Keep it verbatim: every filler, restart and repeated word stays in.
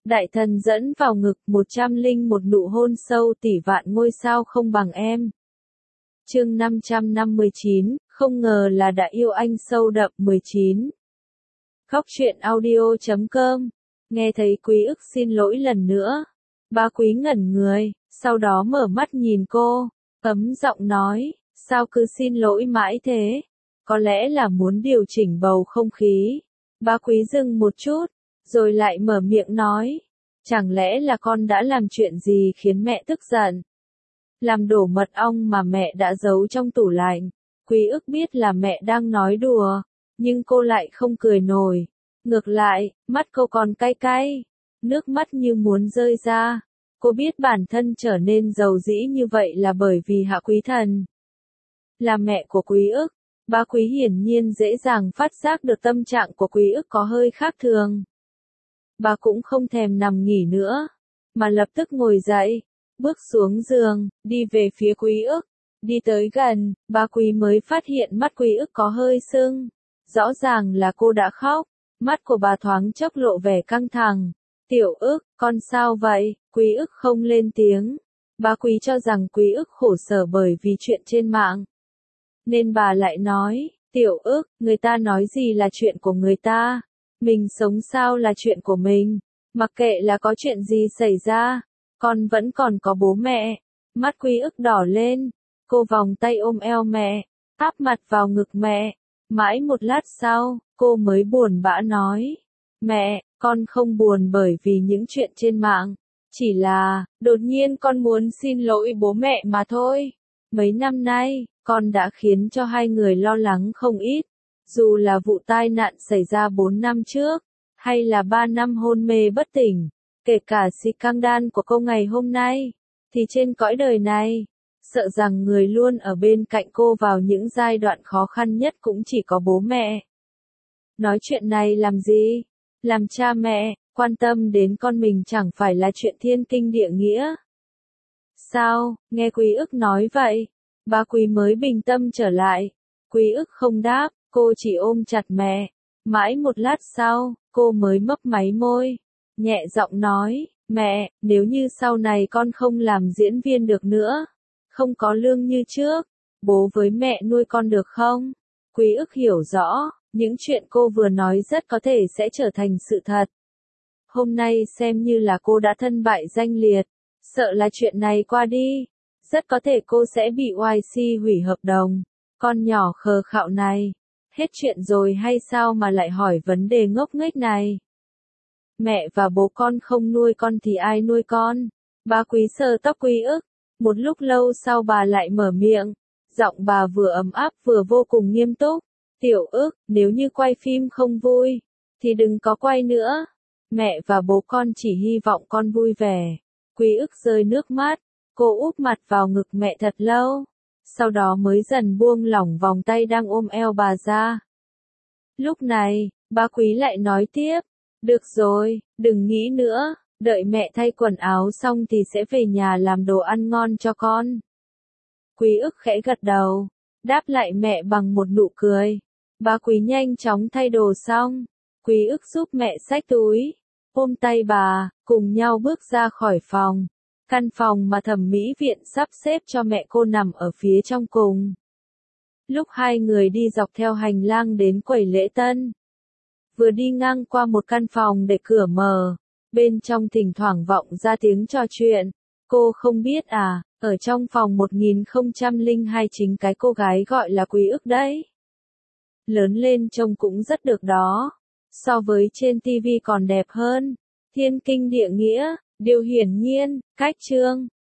Đại thần dẫn vào ngực một trăm linh một nụ hôn sâu tỷ vạn ngôi sao không bằng em. Chương năm trăm năm mươi chín, không ngờ là đã yêu anh sâu đậm mười chín. Khóc chuyện audio chấm com. Nghe thấy Quý Ức xin lỗi lần nữa. Bá Quý ngẩn người, sau đó mở mắt nhìn cô, ấm giọng nói, sao cứ xin lỗi mãi thế? Có lẽ là muốn điều chỉnh bầu không khí. Bá Quý dừng một chút, rồi lại mở miệng nói, chẳng lẽ là con đã làm chuyện gì khiến mẹ tức giận? Làm đổ mật ong mà mẹ đã giấu trong tủ lạnh. Quý Ức biết là mẹ đang nói đùa, nhưng cô lại không cười nổi. Ngược lại, mắt cô còn cay cay, nước mắt như muốn rơi ra. Cô biết bản thân trở nên giàu dĩ như vậy là bởi vì Hạ Quý Thần. Là mẹ của Quý Ức, Bá Quý hiển nhiên dễ dàng phát giác được tâm trạng của Quý Ức có hơi khác thường. Bà cũng không thèm nằm nghỉ nữa, mà lập tức ngồi dậy, bước xuống giường, đi về phía Quý Ức. Đi tới gần, Bá Quý mới phát hiện mắt Quý Ức có hơi sưng. Rõ ràng là cô đã khóc. Mắt của bà thoáng chốc lộ vẻ căng thẳng. Tiểu Ức, con sao vậy? Quý Ức không lên tiếng. Bá Quý cho rằng Quý Ức khổ sở bởi vì chuyện trên mạng. Nên bà lại nói, Tiểu Ức, người ta nói gì là chuyện của người ta. Mình sống sao là chuyện của mình. Mặc kệ là có chuyện gì xảy ra, con vẫn còn có bố mẹ. Mắt Quý Ức đỏ lên. Cô vòng tay ôm eo mẹ, áp mặt vào ngực mẹ. Mãi một lát sau, cô mới buồn bã nói, mẹ, con không buồn bởi vì những chuyện trên mạng. Chỉ là, đột nhiên con muốn xin lỗi bố mẹ mà thôi. Mấy năm nay, con đã khiến cho hai người lo lắng không ít. Dù là vụ tai nạn xảy ra bốn năm trước, hay là ba năm hôn mê bất tỉnh, kể cả scandal của cô ngày hôm nay, thì trên cõi đời này, sợ rằng người luôn ở bên cạnh cô vào những giai đoạn khó khăn nhất cũng chỉ có bố mẹ. Nói chuyện này làm gì? Làm cha mẹ, quan tâm đến con mình chẳng phải là chuyện thiên kinh địa nghĩa. Sao, nghe Quý Ức nói vậy? Bá Quý mới bình tâm trở lại. Quý Ức không đáp, cô chỉ ôm chặt mẹ. Mãi một lát sau, cô mới mấp máy môi. Nhẹ giọng nói, mẹ, nếu như sau này con không làm diễn viên được nữa, không có lương như trước, bố với mẹ nuôi con được không? Quý Ức hiểu rõ, những chuyện cô vừa nói rất có thể sẽ trở thành sự thật. Hôm nay xem như là cô đã thân bại danh liệt, sợ là chuyện này qua đi, rất có thể cô sẽ bị Y C hủy hợp đồng. Con nhỏ khờ khạo này, hết chuyện rồi hay sao mà lại hỏi vấn đề ngốc nghếch này? Mẹ và bố con không nuôi con thì ai nuôi con? Bá Quý sờ tóc Quý Ức. Một lúc lâu sau bà lại mở miệng, giọng bà vừa ấm áp vừa vô cùng nghiêm túc. Tiểu Ức, nếu như quay phim không vui, thì đừng có quay nữa. Mẹ và bố con chỉ hy vọng con vui vẻ. Quý Ức rơi nước mắt, cô úp mặt vào ngực mẹ thật lâu, sau đó mới dần buông lỏng vòng tay đang ôm eo bà ra. Lúc này, Bá Quý lại nói tiếp, được rồi, đừng nghĩ nữa. Đợi mẹ thay quần áo xong thì sẽ về nhà làm đồ ăn ngon cho con. Quý Ức khẽ gật đầu, đáp lại mẹ bằng một nụ cười. Bá Quý nhanh chóng thay đồ xong. Quý Ức giúp mẹ xách túi, ôm tay bà, cùng nhau bước ra khỏi phòng. Căn phòng mà thẩm mỹ viện sắp xếp cho mẹ cô nằm ở phía trong cùng. Lúc hai người đi dọc theo hành lang đến quầy lễ tân, vừa đi ngang qua một căn phòng để cửa mở. Bên trong thỉnh thoảng vọng ra tiếng trò chuyện. Cô không biết à, ở trong phòng một nghìn không trăm lẻ hai chính cái cô gái gọi là Quý Ức đấy. Lớn lên trông cũng rất được đó. So với trên ti vi còn đẹp hơn. Thiên kinh địa nghĩa, điều hiển nhiên, cách trương,